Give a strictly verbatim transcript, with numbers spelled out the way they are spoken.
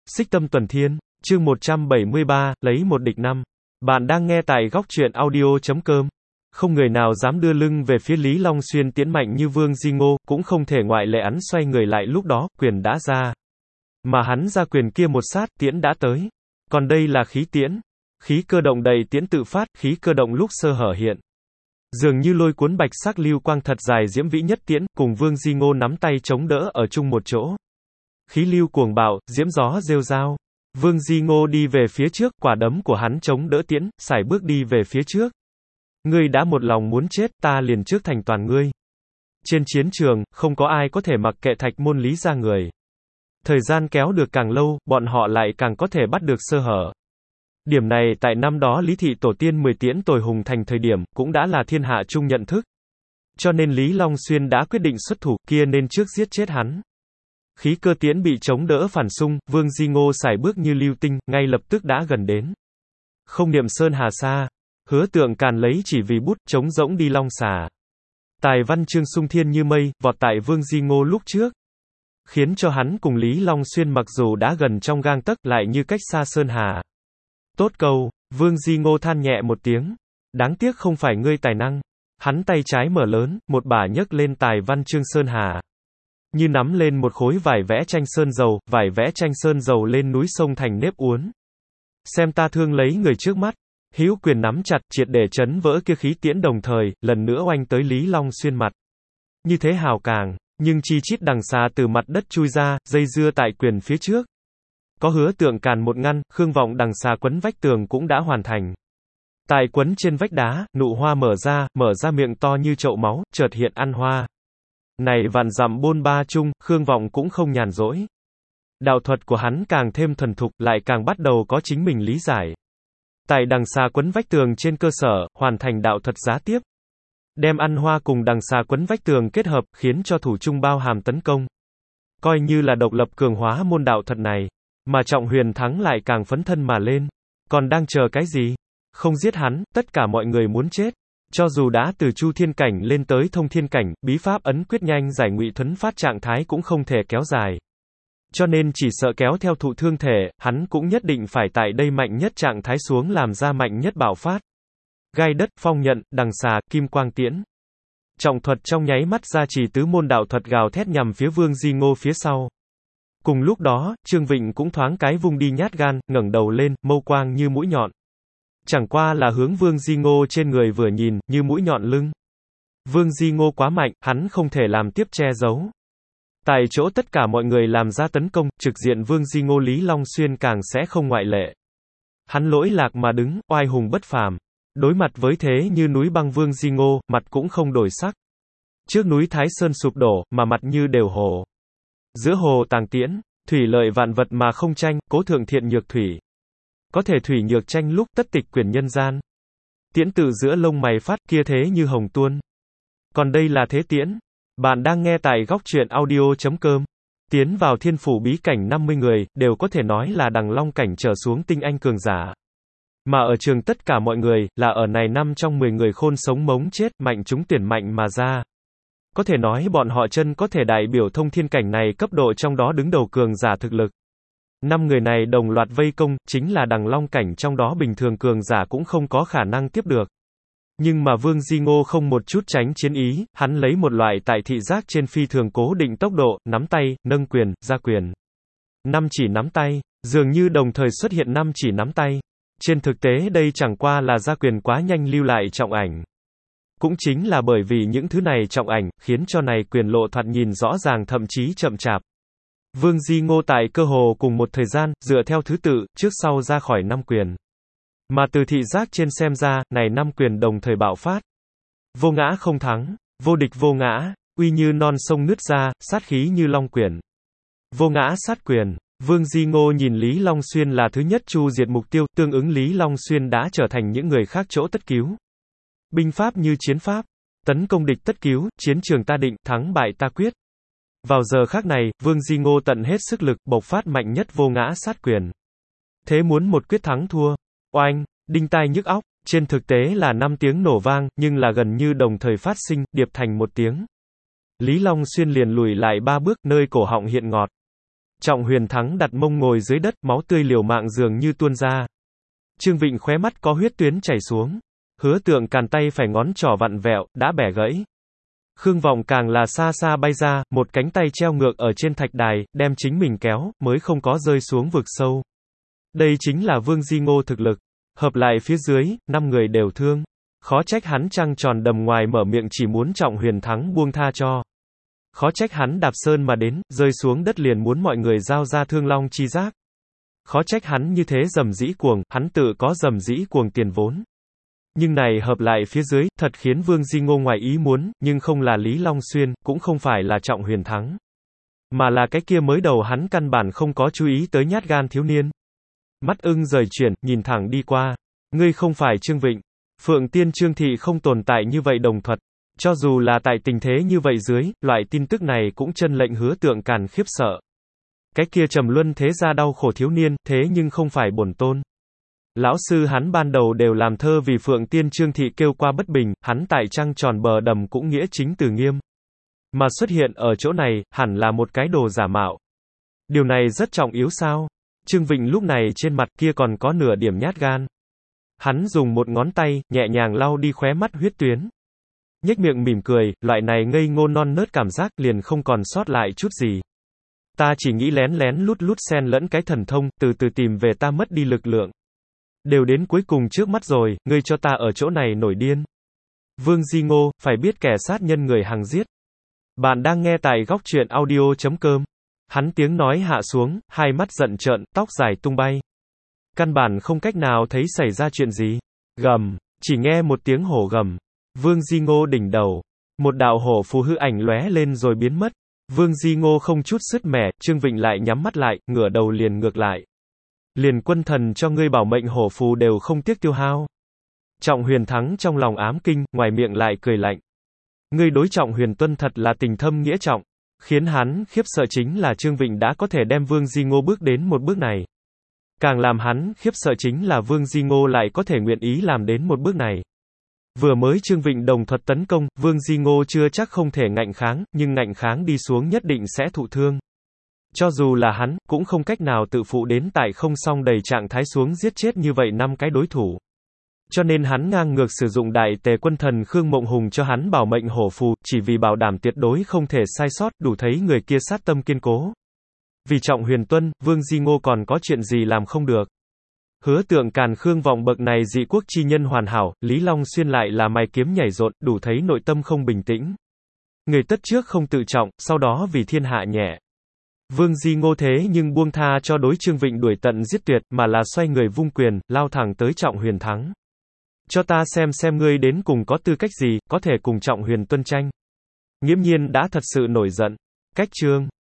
Xích Tâm Tuần Thiên, chương một trăm bảy mươi ba, lấy một địch năm. Bạn đang nghe tại góc truyện audio chấm com. Không người nào dám đưa lưng về phía Lý Long Xuyên tiễn mạnh như Vương Di Ngô, cũng không thể ngoại lệ hắn xoay người lại lúc đó, quyền đã ra. Mà hắn ra quyền kia một sát, tiễn đã tới. Còn đây là khí tiễn. Khí cơ động đầy tiễn tự phát, khí cơ động lúc sơ hở hiện. Dường như lôi cuốn bạch sắc lưu quang thật dài diễm vĩ nhất tiễn, cùng Vương Di Ngô nắm tay chống đỡ ở chung một chỗ. Khí lưu cuồng bạo, diễm gió rêu rao. Vương Di Ngô đi về phía trước, quả đấm của hắn chống đỡ tiễn, sải bước đi về phía trước. Ngươi đã một lòng muốn chết, ta liền trước thành toàn ngươi. Trên chiến trường, không có ai có thể mặc kệ Thạch Môn Lý gia người. Thời gian kéo được càng lâu, bọn họ lại càng có thể bắt được sơ hở. Điểm này tại năm đó Lý thị tổ tiên mười tiễn tồi hùng thành thời điểm, cũng đã là thiên hạ chung nhận thức. Cho nên Lý Long Xuyên đã quyết định xuất thủ, kia nên trước giết chết hắn. Khí cơ tiễn bị chống đỡ phản xung, Vương Di Ngô sải bước như lưu tinh, ngay lập tức đã gần đến. Không niệm sơn hà xa, Hứa Tượng Càn lấy chỉ vì bút, chống rỗng đi long xà. Tài văn chương sung thiên như mây, vọt tại Vương Di Ngô lúc trước. Khiến cho hắn cùng Lý Long Xuyên mặc dù đã gần trong gang tấc, lại như cách xa sơn hà. Tốt câu, Vương Di Ngô than nhẹ một tiếng. Đáng tiếc không phải ngươi tài năng. Hắn tay trái mở lớn, một bả nhấc lên tài văn chương sơn hà. Như nắm lên một khối vải vẽ tranh sơn dầu, vải vẽ tranh sơn dầu lên núi sông thành nếp uốn. Xem ta thương lấy người trước mắt. Hữu quyền nắm chặt, triệt để chấn vỡ kia khí tiễn đồng thời, lần nữa oanh tới Lý Long Xuyên mặt. Như thế hào càng, nhưng chi chít đằng xà từ mặt đất chui ra, dây dưa tại quyền phía trước. Có Hứa Tượng Càn một ngăn, Khương Vọng đằng xà quấn vách tường cũng đã hoàn thành. Tại quấn trên vách đá, nụ hoa mở ra, mở ra miệng to như chậu máu, chợt hiện ăn hoa. Này vạn dặm bôn ba chung, Khương Vọng cũng không nhàn rỗi. Đạo thuật của hắn càng thêm thuần thục, lại càng bắt đầu có chính mình lý giải. Tại đằng xà quấn vách tường trên cơ sở, hoàn thành đạo thuật giá tiếp. Đem ăn hoa cùng đằng xà quấn vách tường kết hợp, khiến cho thủ trung bao hàm tấn công. Coi như là độc lập cường hóa môn đạo thuật này. Mà Trọng Huyền Thắng lại càng phấn thân mà lên. Còn đang chờ cái gì? Không giết hắn, tất cả mọi người muốn chết. Cho dù đã từ Chu Thiên Cảnh lên tới Thông Thiên Cảnh, bí pháp ấn quyết nhanh giải ngụy thuấn phát trạng thái cũng không thể kéo dài. Cho nên chỉ sợ kéo theo thụ thương thể, hắn cũng nhất định phải tại đây mạnh nhất trạng thái xuống làm ra mạnh nhất bạo phát. Gai đất, phong nhận, đằng xà, kim quang tiễn. Trọng thuật trong nháy mắt ra chỉ tứ môn đạo thuật gào thét nhằm phía Vương Di Ngô phía sau. Cùng lúc đó, Trương Vịnh cũng thoáng cái vung đi nhát gan, ngẩng đầu lên, mâu quang như mũi nhọn. Chẳng qua là hướng Vương Di Ngô trên người vừa nhìn, như mũi nhọn lưng. Vương Di Ngô quá mạnh, hắn không thể làm tiếp che giấu. Tại chỗ tất cả mọi người làm ra tấn công, trực diện Vương Di Ngô Lý Long Xuyên càng sẽ không ngoại lệ. Hắn lỗi lạc mà đứng, oai hùng bất phàm. Đối mặt với thế như núi băng Vương Di Ngô, mặt cũng không đổi sắc. Trước núi Thái Sơn sụp đổ, mà mặt như đều hồ. Giữa hồ tàng tiễn, thủy lợi vạn vật mà không tranh, cố thượng thiện nhược thủy. Có thể thủy nhược tranh lúc tất tịch quyển nhân gian. Tiễn tự giữa lông mày phát, kia thế như hồng tuôn. Còn đây là thế tiễn. Bạn đang nghe tại góc truyện audio chấm com. Tiến vào thiên phủ bí cảnh năm mươi người, đều có thể nói là đằng long cảnh trở xuống tinh anh cường giả. Mà ở trường tất cả mọi người, là ở này năm trong mười người khôn sống mống chết, mạnh chúng tuyển mạnh mà ra. Có thể nói bọn họ chân có thể đại biểu Thông Thiên Cảnh này cấp độ trong đó đứng đầu cường giả thực lực. Năm người này đồng loạt vây công, chính là đằng long cảnh trong đó bình thường cường giả cũng không có khả năng tiếp được. Nhưng mà Vương Di Ngô không một chút tránh chiến ý, hắn lấy một loại tại thị giác trên phi thường cố định tốc độ, nắm tay, nâng quyền, ra quyền. Năm chỉ nắm tay, dường như đồng thời xuất hiện năm chỉ nắm tay. Trên thực tế đây chẳng qua là ra quyền quá nhanh lưu lại trọng ảnh. Cũng chính là bởi vì những thứ này trọng ảnh, khiến cho này quyền lộ thoạt nhìn rõ ràng thậm chí chậm chạp. Vương Di Ngô tại cơ hồ cùng một thời gian, dựa theo thứ tự, trước sau ra khỏi năm quyền. Mà từ thị giác trên xem ra, này năm quyền đồng thời bạo phát. Vô ngã không thắng, vô địch vô ngã, uy như non sông nứt ra, sát khí như long quyển. Vô ngã sát quyền, Vương Di Ngô nhìn Lý Long Xuyên là thứ nhất chu diệt mục tiêu, tương ứng Lý Long Xuyên đã trở thành những người khác chỗ tất cứu. Binh pháp như chiến pháp, tấn công địch tất cứu, chiến trường ta định, thắng bại ta quyết. Vào giờ khác này, Vương Di Ngô tận hết sức lực, bộc phát mạnh nhất vô ngã sát quyền. Thế muốn một quyết thắng thua. Oanh, đinh tai nhức óc, trên thực tế là năm tiếng nổ vang, nhưng là gần như đồng thời phát sinh, điệp thành một tiếng. Lý Long Xuyên liền lùi lại ba bước, nơi cổ họng hiện ngọt. Trọng Huyền Thắng đặt mông ngồi dưới đất, máu tươi liều mạng dường như tuôn ra. Trương Vịnh khóe mắt có huyết tuyến chảy xuống. Hứa Tượng Càn tay phải ngón trỏ vặn vẹo, đã bẻ gãy. Khương Vọng càng là xa xa bay ra, một cánh tay treo ngược ở trên thạch đài, đem chính mình kéo, mới không có rơi xuống vực sâu. Đây chính là Vương Di Ngô thực lực. Hợp lại phía dưới, năm người đều thương. Khó trách hắn trăng tròn đầm ngoài mở miệng chỉ muốn Trọng Huyền Thắng buông tha cho. Khó trách hắn đạp sơn mà đến, rơi xuống đất liền muốn mọi người giao ra thương long chi giác. Khó trách hắn như thế rầm rĩ cuồng, hắn tự có rầm rĩ cuồng tiền vốn. Nhưng này hợp lại phía dưới, thật khiến Vương Di Ngô ngoài ý muốn, nhưng không là Lý Long Xuyên, cũng không phải là Trọng Huyền Thắng. Mà là cái kia mới đầu hắn căn bản không có chú ý tới nhát gan thiếu niên. Mắt ưng rời chuyển, nhìn thẳng đi qua. Ngươi không phải Trương Vịnh. Phượng Tiên Trương Thị không tồn tại như vậy đồng thuật. Cho dù là tại tình thế như vậy dưới, loại tin tức này cũng chân lệnh Hứa Tượng Càn khiếp sợ. Cái kia trầm luân thế gia đau khổ thiếu niên, thế nhưng không phải bổn tôn. Lão sư hắn ban đầu đều làm thơ vì Phượng Tiên Trương Thị kêu qua bất bình, hắn tại trăng tròn bờ đầm cũng nghĩa chính từ nghiêm. Mà xuất hiện ở chỗ này, hẳn là một cái đồ giả mạo. Điều này rất trọng yếu sao? Trương Vịnh lúc này trên mặt kia còn có nửa điểm nhát gan. Hắn dùng một ngón tay, nhẹ nhàng lau đi khóe mắt huyết tuyến. Nhếch miệng mỉm cười, loại này ngây ngô non nớt cảm giác liền không còn sót lại chút gì. Ta chỉ nghĩ lén lén lút lút xen lẫn cái thần thông, từ từ tìm về ta mất đi lực lượng. Đều đến cuối cùng trước mắt rồi, ngươi cho ta ở chỗ này nổi điên. Vương Di Ngô, phải biết kẻ sát nhân người hằng giết. Bạn đang nghe tại góc truyện audio chấm com. Hắn tiếng nói hạ xuống, hai mắt giận trợn, tóc dài tung bay. Căn bản không cách nào thấy xảy ra chuyện gì. Gầm, chỉ nghe một tiếng hổ gầm. Vương Di Ngô đỉnh đầu. Một đạo hổ phù hư ảnh lóe lên rồi biến mất. Vương Di Ngô không chút sứt mẻ, Trương Vịnh lại nhắm mắt lại, ngửa đầu liền ngược lại. Liền quân thần cho ngươi bảo mệnh hổ phù đều không tiếc tiêu hao. Trọng Huyền Thắng trong lòng ám kinh, ngoài miệng lại cười lạnh. Ngươi đối Trọng Huyền Tuân thật là tình thâm nghĩa trọng. Khiến hắn khiếp sợ chính là Trương Vịnh đã có thể đem Vương Di Ngô bước đến một bước này. Càng làm hắn khiếp sợ chính là Vương Di Ngô lại có thể nguyện ý làm đến một bước này. Vừa mới Trương Vịnh đồng thuật tấn công, Vương Di Ngô chưa chắc không thể ngạnh kháng, nhưng ngạnh kháng đi xuống nhất định sẽ thụ thương. Cho dù là hắn, cũng không cách nào tự phụ đến tại không song đầy trạng thái xuống giết chết như vậy năm cái đối thủ. Cho nên hắn ngang ngược sử dụng đại tề quân thần Khương Mộng Hùng cho hắn bảo mệnh hổ phù, chỉ vì bảo đảm tuyệt đối không thể sai sót, đủ thấy người kia sát tâm kiên cố. Vì Trọng Huyền Tuân, Vương Di Ngô còn có chuyện gì làm không được. Hứa Tượng Càn Khương Vọng bậc này dị quốc chi nhân hoàn hảo, Lý Long Xuyên lại là mày kiếm nhảy rộn, đủ thấy nội tâm không bình tĩnh. Người tất trước không tự trọng, sau đó vì thiên hạ nhẹ. Vương Di Ngô thế nhưng buông tha cho đối Trương Vịnh đuổi tận giết tuyệt, mà là xoay người vung quyền, lao thẳng tới Trọng Huyền Thắng. Cho ta xem xem ngươi đến cùng có tư cách gì, có thể cùng Trọng Huyền Tuân tranh. Nghiễm Nhiên đã thật sự nổi giận. Cách chương